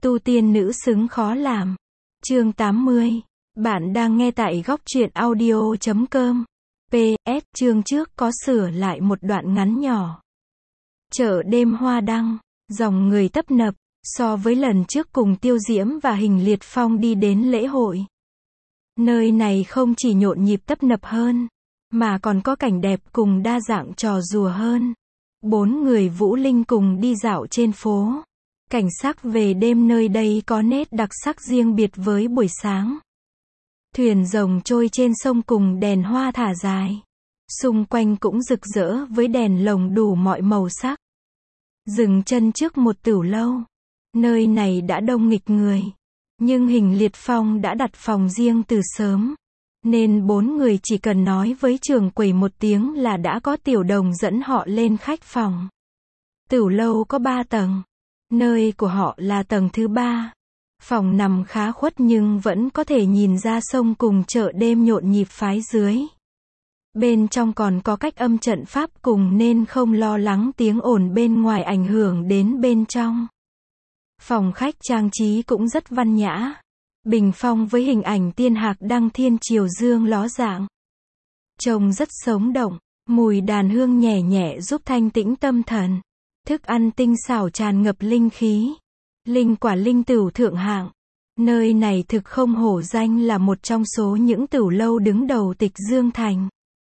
Tu tiên nữ xứng khó làm. Chương 80. Bạn đang nghe tại góc truyện audio.com. PS, chương trước có sửa lại một đoạn ngắn nhỏ. Chợ đêm Hoa Đăng, dòng người tấp nập, so với lần trước cùng Tiêu Diễm và Hình Liệt Phong đi đến lễ hội. Nơi này không chỉ nhộn nhịp tấp nập hơn, mà còn có cảnh đẹp cùng đa dạng trò đùa hơn. 4 người Vũ Linh cùng đi dạo trên phố. Cảnh sắc về đêm nơi đây có nét đặc sắc riêng biệt với buổi sáng. Thuyền rồng trôi trên sông cùng đèn hoa thả dài. Xung quanh cũng rực rỡ với đèn lồng đủ mọi màu sắc. Dừng chân trước một tửu lâu. Nơi này đã đông nghịch người. Nhưng Hình Liệt Phong đã đặt phòng riêng từ sớm. Nên 4 người chỉ cần nói với trưởng quầy một tiếng là đã có tiểu đồng dẫn họ lên khách phòng. Tửu lâu có 3 tầng. Nơi của họ là tầng thứ 3. Phòng nằm khá khuất nhưng vẫn có thể nhìn ra sông cùng chợ đêm nhộn nhịp phái dưới. Bên trong còn có cách âm trận pháp cùng nên không lo lắng tiếng ồn bên ngoài ảnh hưởng đến bên trong. Phòng khách trang trí cũng rất văn nhã. Bình phong với hình ảnh tiên hạc đăng thiên triều dương ló dạng. Trông rất sống động, mùi đàn hương nhẹ nhẹ giúp thanh tĩnh tâm thần. Thức ăn tinh xảo tràn ngập linh khí. Linh quả linh tửu thượng hạng. Nơi này thực không hổ danh là một trong số những tửu lâu đứng đầu Tịch Dương Thành.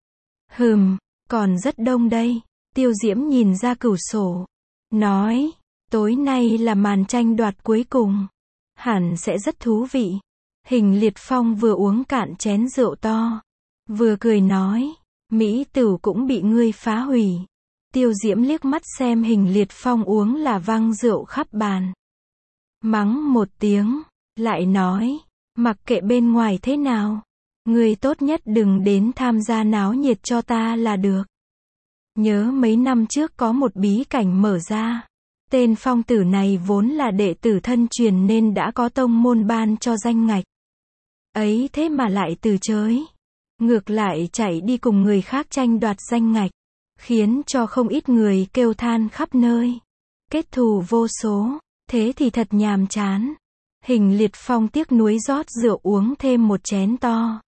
Còn rất đông đây. Tiêu Diễm nhìn ra cửa sổ. Nói, tối nay là màn tranh đoạt cuối cùng. Hẳn sẽ rất thú vị. Hình Liệt Phong vừa uống cạn chén rượu to. Vừa cười nói, mỹ tửu cũng bị ngươi phá hủy. Tiêu Diễm liếc mắt xem Hình Liệt Phong uống là văng rượu khắp bàn. Mắng một tiếng, lại nói, mặc kệ bên ngoài thế nào, ngươi tốt nhất đừng đến tham gia náo nhiệt cho ta là được. Nhớ mấy năm trước có một bí cảnh mở ra. Tên phong tử này vốn là đệ tử thân truyền nên đã có tông môn ban cho danh ngạch. Ấy thế mà lại từ chối. Ngược lại chạy đi cùng người khác tranh đoạt danh ngạch. Khiến cho không ít người kêu than khắp nơi. Kết thù vô số, thế thì thật nhàm chán. Hình Liệt Phong tiếc nuối rót rượu uống thêm một chén to.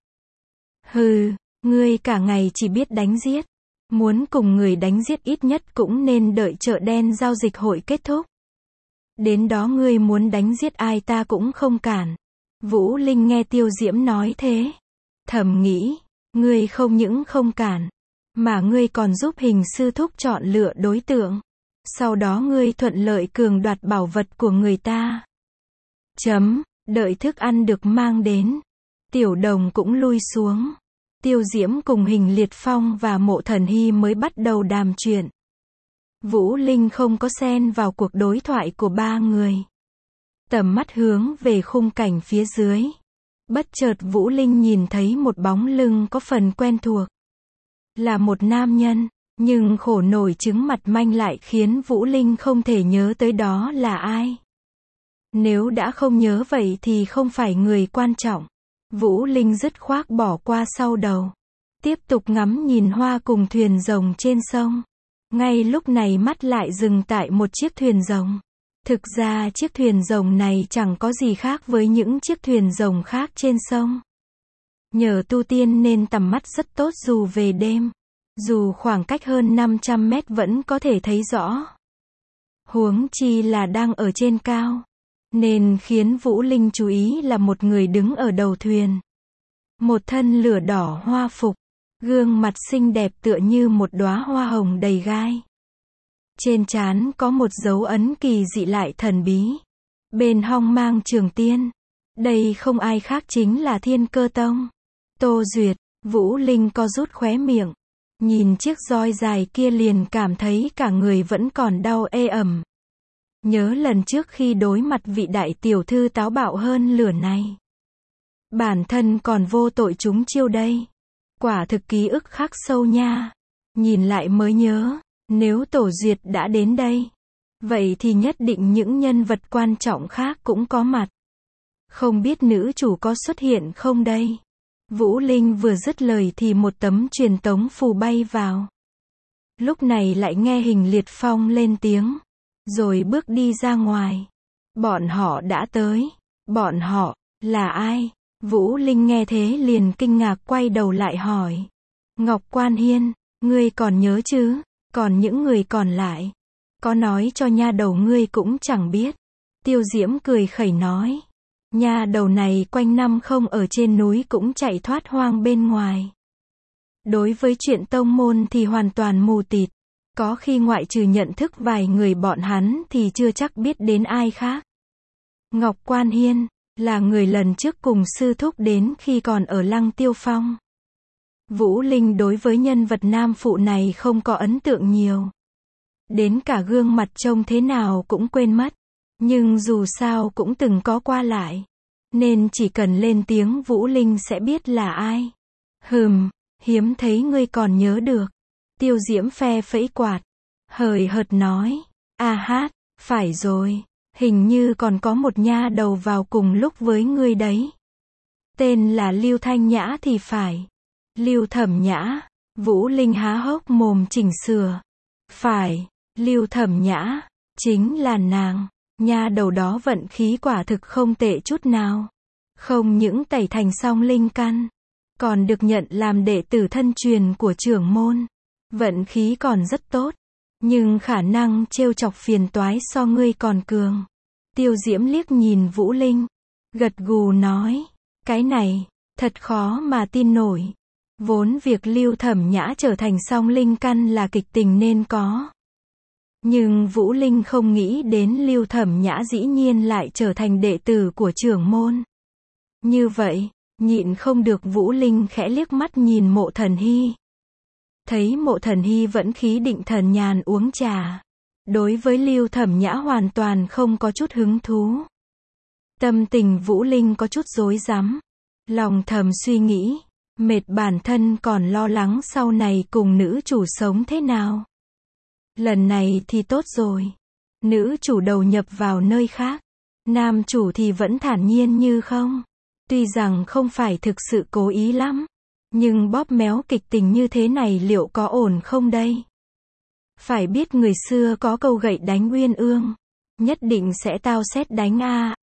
Ngươi cả ngày chỉ biết đánh giết. Muốn cùng người đánh giết ít nhất cũng nên đợi chợ đen giao dịch hội kết thúc. Đến đó ngươi muốn đánh giết ai ta cũng không cản. Vũ Linh nghe Tiêu Diễm nói thế. Thầm nghĩ, ngươi không những không cản, mà ngươi còn giúp Hình sư thúc chọn lựa đối tượng. Sau đó ngươi thuận lợi cường đoạt bảo vật của người ta. Đợi thức ăn được mang đến. Tiểu đồng cũng lui xuống. Tiêu Diễm cùng Hình Liệt Phong và Mộ Thần Hy mới bắt đầu đàm chuyện. Vũ Linh không có xen vào cuộc đối thoại của 3 người. Tầm mắt hướng về khung cảnh phía dưới. Bất chợt Vũ Linh nhìn thấy một bóng lưng có phần quen thuộc. Là một nam nhân, nhưng khổ nổi chứng mặt manh lại khiến Vũ Linh không thể nhớ tới đó là ai. Nếu đã không nhớ vậy thì không phải người quan trọng. Vũ Linh dứt khoát bỏ qua sau đầu. Tiếp tục ngắm nhìn hoa cùng thuyền rồng trên sông. Ngay lúc này mắt lại dừng tại một chiếc thuyền rồng. Thực ra chiếc thuyền rồng này chẳng có gì khác với những chiếc thuyền rồng khác trên sông. Nhờ tu tiên nên tầm mắt rất tốt dù về đêm. Dù khoảng cách hơn 500 mét vẫn có thể thấy rõ. Huống chi là đang ở trên cao. Nên khiến Vũ Linh chú ý là một người đứng ở đầu thuyền. Một thân lửa đỏ hoa phục. Gương mặt xinh đẹp tựa như một đóa hoa hồng đầy gai. Trên trán có một dấu ấn kỳ dị lại thần bí. Bên hông mang trường tiên. Đây không ai khác chính là Thiên Cơ Tông. Tô Duyệt. Vũ Linh co rút khóe miệng. Nhìn chiếc roi dài kia liền cảm thấy cả người vẫn còn đau ê ẩm. Nhớ lần trước khi đối mặt vị đại tiểu thư táo bạo hơn lửa này. Bản thân còn vô tội chúng chiêu đây. Quả thực ký ức khắc sâu nha. Nhìn lại mới nhớ, nếu Tổ Duyệt đã đến đây, vậy thì nhất định những nhân vật quan trọng khác cũng có mặt. Không biết nữ chủ có xuất hiện không đây? Vũ Linh vừa dứt lời thì một tấm truyền tống phù bay vào. Lúc này lại nghe Hình Liệt Phong lên tiếng. Rồi bước đi ra ngoài. Bọn họ đã tới. Bọn họ, là ai? Vũ Linh nghe thế liền kinh ngạc quay đầu lại hỏi. Ngọc Quan Hiên, ngươi còn nhớ chứ? Còn những người còn lại? Có nói cho nha đầu ngươi cũng chẳng biết. Tiêu Diễm cười khẩy nói. Nha đầu này quanh năm không ở trên núi cũng chạy thoát hoang bên ngoài. Đối với chuyện tông môn thì hoàn toàn mù tịt. Có khi ngoại trừ nhận thức vài người bọn hắn thì chưa chắc biết đến ai khác. Ngọc Quan Hiên, là người lần trước cùng sư thúc đến khi còn ở Lăng Tiêu Phong. Vũ Linh đối với nhân vật nam phụ này không có ấn tượng nhiều. Đến cả gương mặt trông thế nào cũng quên mất. Nhưng dù sao cũng từng có qua lại. Nên chỉ cần lên tiếng Vũ Linh sẽ biết là ai. Hiếm thấy ngươi còn nhớ được. Tiêu Diễm phe phẩy quạt. Hời hợt nói. Phải rồi. Hình như còn có một nha đầu vào cùng lúc với ngươi đấy. Tên là Lưu Thanh Nhã thì phải. Lưu Thẩm Nhã. Vũ Linh há hốc mồm chỉnh sửa. Phải, Lưu Thẩm Nhã. Chính là nàng. Nha đầu đó vận khí quả thực không tệ chút nào. Không những tẩy thành song linh căn. Còn được nhận làm đệ tử thân truyền của trưởng môn. Vận khí còn rất tốt. Nhưng khả năng trêu chọc phiền toái so ngươi còn cường. Tiêu Diễm liếc nhìn Vũ Linh. Gật gù nói. Cái này, thật khó mà tin nổi. Vốn việc Lưu Thẩm Nhã trở thành song linh căn là kịch tình nên có. Nhưng Vũ Linh không nghĩ đến Lưu Thẩm Nhã dĩ nhiên lại trở thành đệ tử của trưởng môn. Như vậy, nhịn không được Vũ Linh khẽ liếc mắt nhìn Mộ Thần Hy. Thấy Mộ Thần Hy vẫn khí định thần nhàn uống trà. Đối với Lưu Thẩm Nhã hoàn toàn không có chút hứng thú. Tâm tình Vũ Linh có chút rối rắm. Lòng thầm suy nghĩ. Mệt bản thân còn lo lắng sau này cùng nữ chủ sống thế nào. Lần này thì tốt rồi. Nữ chủ đầu nhập vào nơi khác. Nam chủ thì vẫn thản nhiên như không. Tuy rằng không phải thực sự cố ý lắm. Nhưng bóp méo kịch tình như thế này liệu có ổn không đây? Phải biết người xưa có câu gậy đánh uyên ương. Nhất định sẽ tao xét đánh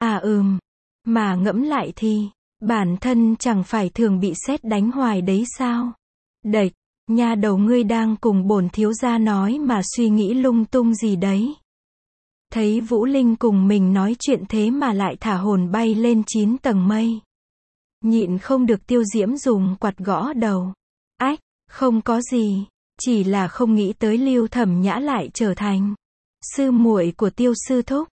Mà ngẫm lại thì, bản thân chẳng phải thường bị sét đánh hoài đấy sao? Đệch, nha đầu ngươi đang cùng bổn thiếu gia nói mà suy nghĩ lung tung gì đấy. Thấy Vũ Linh cùng mình nói chuyện thế mà lại thả hồn bay lên 9 tầng mây. Nhịn không được Tiêu Diễm dùng quạt gõ đầu. Không có gì, chỉ là không nghĩ tới Lưu Thẩm Nhã lại trở thành sư muội của Tiêu sư thúc.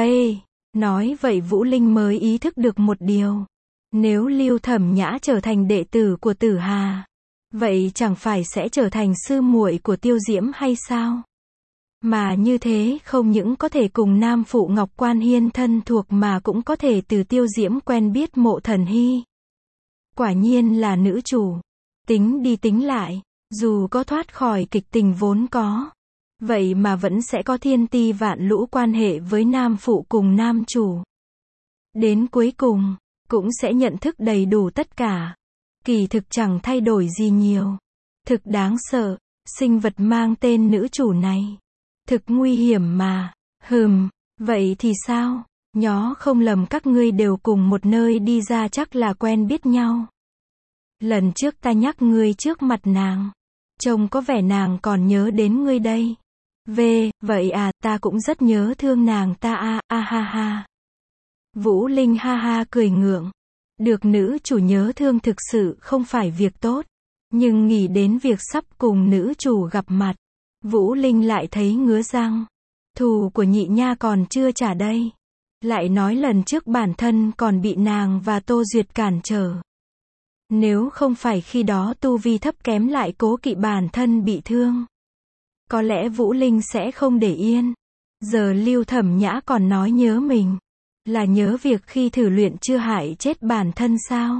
Nói vậy Vũ Linh mới ý thức được một điều. Nếu Lưu Thẩm Nhã trở thành đệ tử của Tử Hà, vậy chẳng phải sẽ trở thành sư muội của Tiêu Diễm hay sao? Mà như thế không những có thể cùng nam phụ Ngọc Quan Hiên thân thuộc mà cũng có thể từ Tiêu Diễm quen biết Mộ Thần Hy. Quả nhiên là nữ chủ. Tính đi tính lại, dù có thoát khỏi kịch tình vốn có, vậy mà vẫn sẽ có thiên ti vạn lũ quan hệ với nam phụ cùng nam chủ. Đến cuối cùng, cũng sẽ nhận thức đầy đủ tất cả. Kỳ thực chẳng thay đổi gì nhiều. Thực đáng sợ, sinh vật mang tên nữ chủ này. Thực nguy hiểm mà. Vậy thì sao? Nhó không lầm các ngươi đều cùng một nơi đi ra chắc là quen biết nhau. Lần trước ta nhắc ngươi trước mặt nàng. Trông có vẻ nàng còn nhớ đến ngươi đây. Vậy à, ta cũng rất nhớ thương nàng ta ha. Vũ Linh ha ha cười ngượng. Được nữ chủ nhớ thương thực sự không phải việc tốt. Nhưng nghĩ đến việc sắp cùng nữ chủ gặp mặt, Vũ Linh lại thấy ngứa răng. Thù của nhị nha còn chưa trả đây. Lại nói lần trước bản thân còn bị nàng và Tô Duyệt cản trở. Nếu không phải khi đó tu vi thấp kém lại cố kỵ bản thân bị thương, có lẽ Vũ Linh sẽ không để yên. Giờ Lưu Thẩm Nhã còn nói nhớ mình, là nhớ việc khi thử luyện chưa hại chết bản thân sao?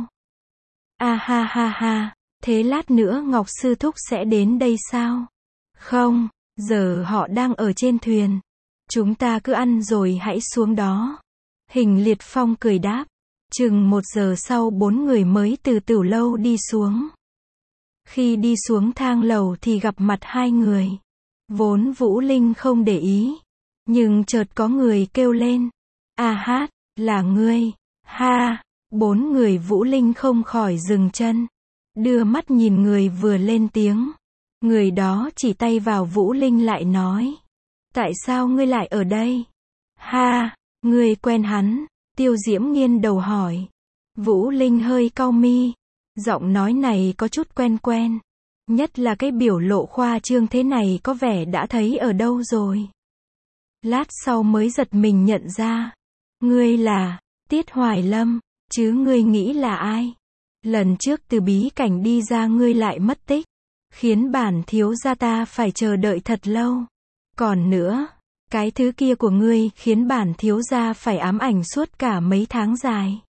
Ha, thế lát nữa Ngọc Sư Thúc sẽ đến đây sao? Không, giờ họ đang ở trên thuyền. Chúng ta cứ ăn rồi hãy xuống đó. Hình Liệt Phong cười đáp. Chừng 1 giờ sau 4 người mới từ Tửu Lâu đi xuống. Khi đi xuống thang lầu thì gặp mặt 2 người. Vốn Vũ Linh không để ý, nhưng chợt có người kêu lên. A hát, là ngươi, ha. Bốn người Vũ Linh không khỏi dừng chân, đưa mắt nhìn người vừa lên tiếng. Người đó chỉ tay vào Vũ Linh lại nói. Tại sao ngươi lại ở đây? Ha, ngươi quen hắn? Tiêu Diễm nghiêng đầu hỏi. Vũ Linh hơi cau mi. Giọng nói này có chút quen quen. Nhất là cái biểu lộ khoa trương thế này có vẻ đã thấy ở đâu rồi. Lát sau mới giật mình nhận ra. Ngươi là Tiết Hoài Lâm, chứ ngươi nghĩ là ai? Lần trước từ bí cảnh đi ra ngươi lại mất tích, khiến bản thiếu gia ta phải chờ đợi thật lâu. Còn nữa, cái thứ kia của ngươi khiến bản thiếu gia phải ám ảnh suốt cả mấy tháng dài.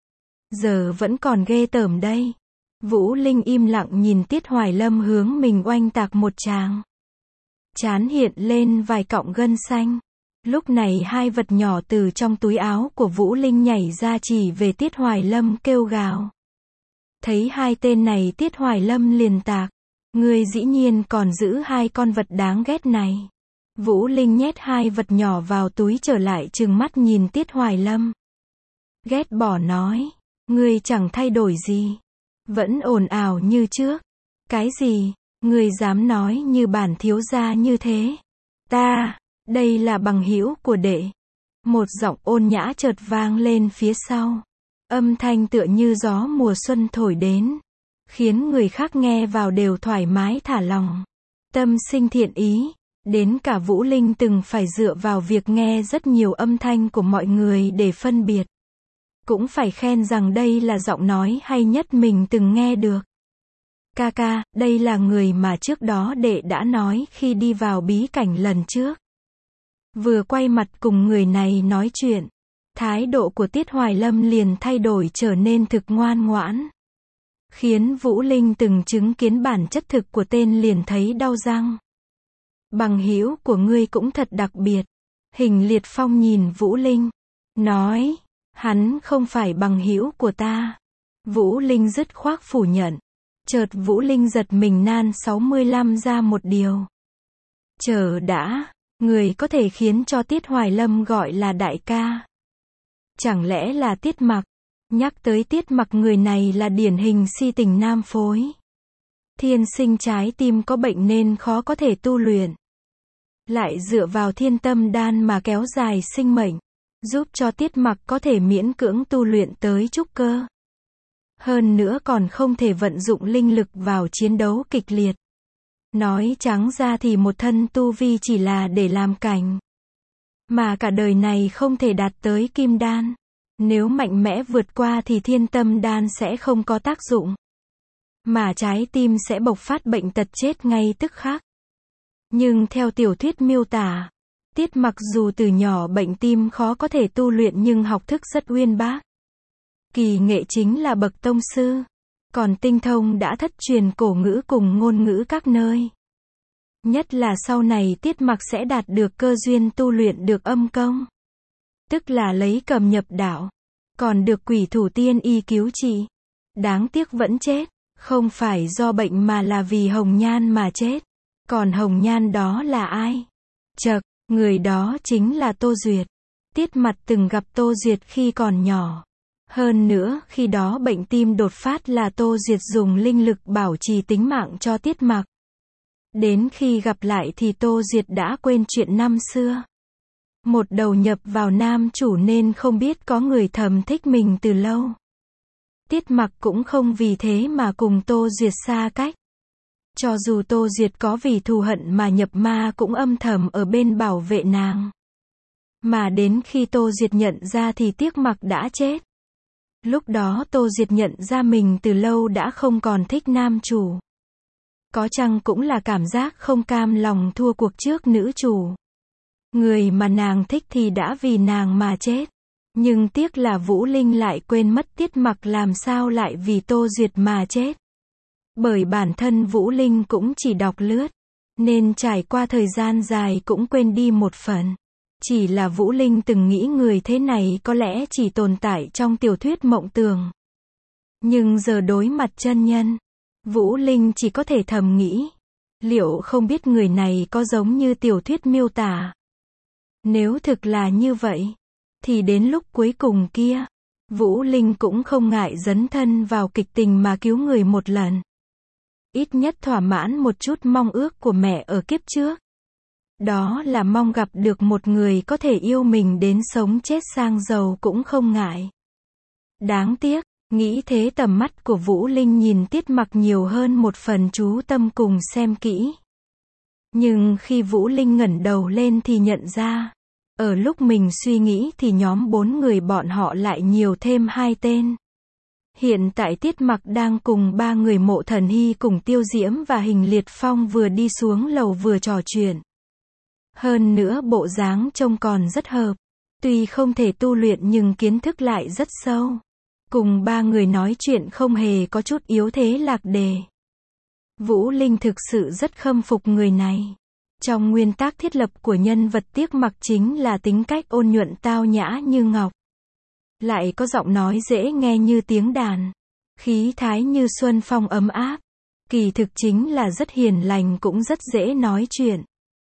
Giờ vẫn còn ghê tởm đây. Vũ Linh im lặng nhìn Tiết Hoài Lâm hướng mình oanh tạc một tràng. Trán hiện lên vài cọng gân xanh. Lúc này hai vật nhỏ từ trong túi áo của Vũ Linh nhảy ra chỉ về Tiết Hoài Lâm kêu gào. Thấy hai tên này Tiết Hoài Lâm liền tạc. Ngươi dĩ nhiên còn giữ hai con vật đáng ghét này. Vũ Linh nhét hai vật nhỏ vào túi trở lại trừng mắt nhìn Tiết Hoài Lâm. Ghét bỏ nói. Ngươi chẳng thay đổi gì. Vẫn ồn ào như trước. Cái gì? Ngươi dám nói như bản thiếu gia như thế? Ta, đây là bằng hữu của đệ. Một giọng ôn nhã chợt vang lên phía sau. Âm thanh tựa như gió mùa xuân thổi đến, khiến người khác nghe vào đều thoải mái thả lòng, tâm sinh thiện ý. Đến cả Vũ Linh từng phải dựa vào việc nghe rất nhiều âm thanh của mọi người để phân biệt. Cũng phải khen rằng đây là giọng nói hay nhất mình từng nghe được. Ca ca, đây là người mà trước đó đệ đã nói khi đi vào bí cảnh lần trước. Vừa quay mặt cùng người này nói chuyện, thái độ của Tiết Hoài Lâm liền thay đổi trở nên thực ngoan ngoãn. Khiến Vũ Linh từng chứng kiến bản chất thực của tên liền thấy đau răng. Bằng hữu của ngươi cũng thật đặc biệt. Hình Liệt Phong nhìn Vũ Linh, nói, hắn không phải bằng hữu của ta. Vũ Linh dứt khoát phủ nhận. Chợt Vũ Linh giật mình nan 65 ra một điều. Chờ đã, người có thể khiến cho Tiết Hoài Lâm gọi là đại ca. Chẳng lẽ là Tiết Mặc? Nhắc tới Tiết Mặc, người này là điển hình si tình nam phối. Thiên sinh trái tim có bệnh nên khó có thể tu luyện. Lại dựa vào Thiên Tâm Đan mà kéo dài sinh mệnh, giúp cho Tiết Mặc có thể miễn cưỡng tu luyện tới trúc cơ. Hơn nữa còn không thể vận dụng linh lực vào chiến đấu kịch liệt. Nói trắng ra thì một thân tu vi chỉ là để làm cảnh. Mà cả đời này không thể đạt tới kim đan. Nếu mạnh mẽ vượt qua thì Thiên Tâm Đan sẽ không có tác dụng. Mà trái tim sẽ bộc phát bệnh tật chết ngay tức khắc. Nhưng theo tiểu thuyết miêu tả, Tiết Mặc dù từ nhỏ bệnh tim khó có thể tu luyện nhưng học thức rất uyên bác. Kỳ nghệ chính là bậc tông sư. Còn tinh thông đã thất truyền cổ ngữ cùng ngôn ngữ các nơi. Nhất là sau này Tiết Mặc sẽ đạt được cơ duyên tu luyện được âm công. Tức là lấy cầm nhập đạo. Còn được Quỷ Thủ Tiên y cứu trị. Đáng tiếc vẫn chết. Không phải do bệnh mà là vì hồng nhan mà chết. Còn hồng nhan đó là ai? Chậc, người đó chính là Tô Duyệt. Tiết Mặc từng gặp Tô Duyệt khi còn nhỏ. Hơn nữa, khi đó bệnh tim đột phát là Tô Duyệt dùng linh lực bảo trì tính mạng cho Tiết Mặc. Đến khi gặp lại thì Tô Duyệt đã quên chuyện năm xưa. Một đầu nhập vào nam chủ nên không biết có người thầm thích mình từ lâu. Tiết Mặc cũng không vì thế mà cùng Tô Duyệt xa cách. Cho dù Tô Duyệt có vì thù hận mà nhập ma cũng âm thầm ở bên bảo vệ nàng. Mà đến khi Tô Duyệt nhận ra thì Tiết Mặc đã chết. Lúc đó Tô Duyệt nhận ra mình từ lâu đã không còn thích nam chủ. Có chăng cũng là cảm giác không cam lòng thua cuộc trước nữ chủ. Người mà nàng thích thì đã vì nàng mà chết. Nhưng tiếc là Vũ Linh lại quên mất Tiết Mặc làm sao lại vì Tô Duyệt mà chết. Bởi bản thân Vũ Linh cũng chỉ đọc lướt, nên trải qua thời gian dài cũng quên đi một phần. Chỉ là Vũ Linh từng nghĩ người thế này có lẽ chỉ tồn tại trong tiểu thuyết mộng tưởng. Nhưng giờ đối mặt chân nhân, Vũ Linh chỉ có thể thầm nghĩ, liệu không biết người này có giống như tiểu thuyết miêu tả. Nếu thực là như vậy, thì đến lúc cuối cùng kia, Vũ Linh cũng không ngại dấn thân vào kịch tình mà cứu người một lần. Ít nhất thỏa mãn một chút mong ước của mẹ ở kiếp trước. Đó là mong gặp được một người có thể yêu mình đến sống chết sang giàu cũng không ngại. Đáng tiếc, nghĩ thế tầm mắt của Vũ Linh nhìn Tiết Mặc nhiều hơn một phần chú tâm cùng xem kỹ. Nhưng khi Vũ Linh ngẩng đầu lên thì nhận ra, ở lúc mình suy nghĩ thì nhóm 4 người bọn họ lại nhiều thêm 2 tên. Hiện tại Tiết Mặc đang cùng 3 người Mộ Thần Hy cùng Tiêu Diễm và Hình Liệt Phong vừa đi xuống lầu vừa trò chuyện. Hơn nữa bộ dáng trông còn rất hợp. Tuy không thể tu luyện nhưng kiến thức lại rất sâu. Cùng 3 người nói chuyện không hề có chút yếu thế lạc đề. Vũ Linh thực sự rất khâm phục người này. Trong nguyên tắc thiết lập của nhân vật Tiết Mặc chính là tính cách ôn nhuận tao nhã như ngọc. Lại có giọng nói dễ nghe như tiếng đàn. Khí thái như xuân phong ấm áp. Kỳ thực chính là rất hiền lành cũng rất dễ nói chuyện.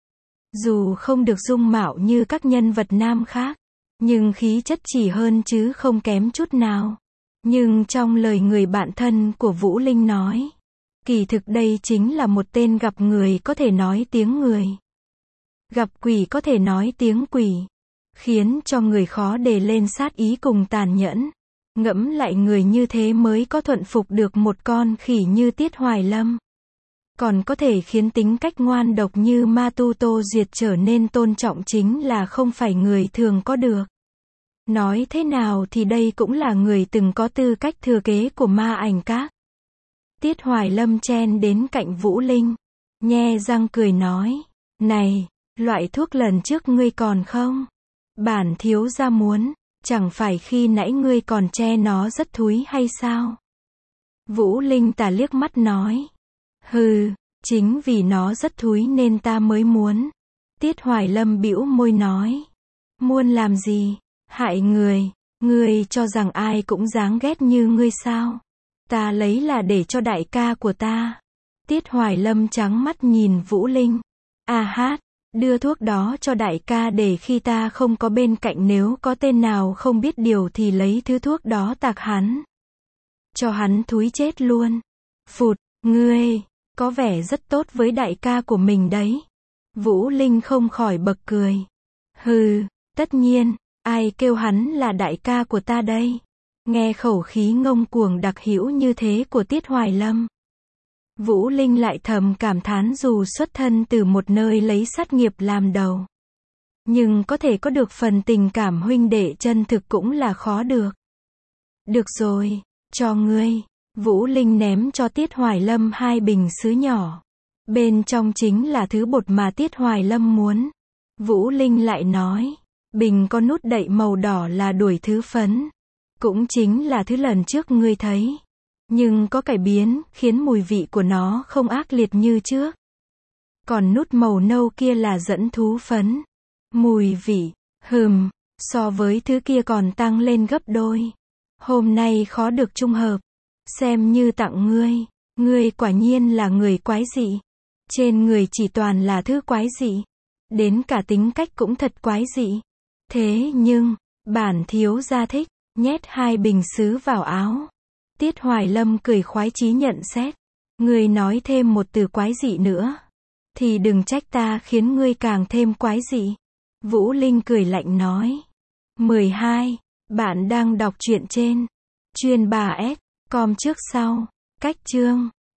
Dù không được dung mạo như các nhân vật nam khác, nhưng khí chất chỉ hơn chứ không kém chút nào. Nhưng trong lời người bạn thân của Vũ Linh nói, kỳ thực đây chính là một tên gặp người có thể nói tiếng người. Gặp quỷ có thể nói tiếng quỷ. Khiến cho người khó đề lên sát ý cùng tàn nhẫn. Ngẫm lại người như thế mới có thuận phục được một con khỉ như Tiết Hoài Lâm. Còn có thể khiến tính cách ngoan độc như Ma Tu Tô Duyệt trở nên tôn trọng chính là không phải người thường có được. Nói thế nào thì đây cũng là người từng có tư cách thừa kế của Ma Ảnh Các. Tiết Hoài Lâm chen đến cạnh Vũ Linh, nhe răng cười nói, này, loại thuốc lần trước ngươi còn không? Bản thiếu gia muốn, chẳng phải khi nãy ngươi còn che nó rất thúi hay sao? Vũ Linh tà liếc mắt nói, hừ, chính vì nó rất thúi nên ta mới muốn. Tiết Hoài Lâm bĩu môi nói, muốn làm gì? Hại người, ngươi cho rằng ai cũng dáng ghét như ngươi sao? Ta lấy là để cho đại ca của ta. Tiết Hoài Lâm trắng mắt nhìn Vũ Linh. A hát, đưa thuốc đó cho đại ca để khi ta không có bên cạnh nếu có tên nào không biết điều thì lấy thứ thuốc đó tạc hắn. Cho hắn thúi chết luôn. Phụt, ngươi, có vẻ rất tốt với đại ca của mình đấy. Vũ Linh không khỏi bật cười. Hừ, tất nhiên, ai kêu hắn là đại ca của ta đây? Nghe khẩu khí ngông cuồng đặc hữu như thế của Tiết Hoài Lâm. Vũ Linh lại thầm cảm thán dù xuất thân từ một nơi lấy sát nghiệp làm đầu. Nhưng có thể có được phần tình cảm huynh đệ chân thực cũng là khó được. Được rồi, cho ngươi. Vũ Linh ném cho Tiết Hoài Lâm 2 bình sứ nhỏ. Bên trong chính là thứ bột mà Tiết Hoài Lâm muốn. Vũ Linh lại nói, bình có nút đậy màu đỏ là đuổi thứ phấn. Cũng chính là thứ lần trước ngươi thấy. Nhưng có cải biến, khiến mùi vị của nó không ác liệt như trước. Còn nút màu nâu kia là dẫn thú phấn. Mùi vị, so với thứ kia còn tăng lên gấp đôi. Hôm nay khó được trung hợp. Xem như tặng ngươi. Ngươi quả nhiên là người quái dị. Trên người chỉ toàn là thứ quái dị. Đến cả tính cách cũng thật quái dị. Thế nhưng, bản thiếu gia thích, nhét 2 bình sứ vào áo. Tiết Hoài Lâm cười khoái chí nhận xét. Ngươi nói thêm một từ quái dị nữa. Thì đừng trách ta khiến ngươi càng thêm quái dị. Vũ Linh cười lạnh nói. 12. Bạn đang đọc truyện trên Chuyên 3S, com trước sau, cách chương.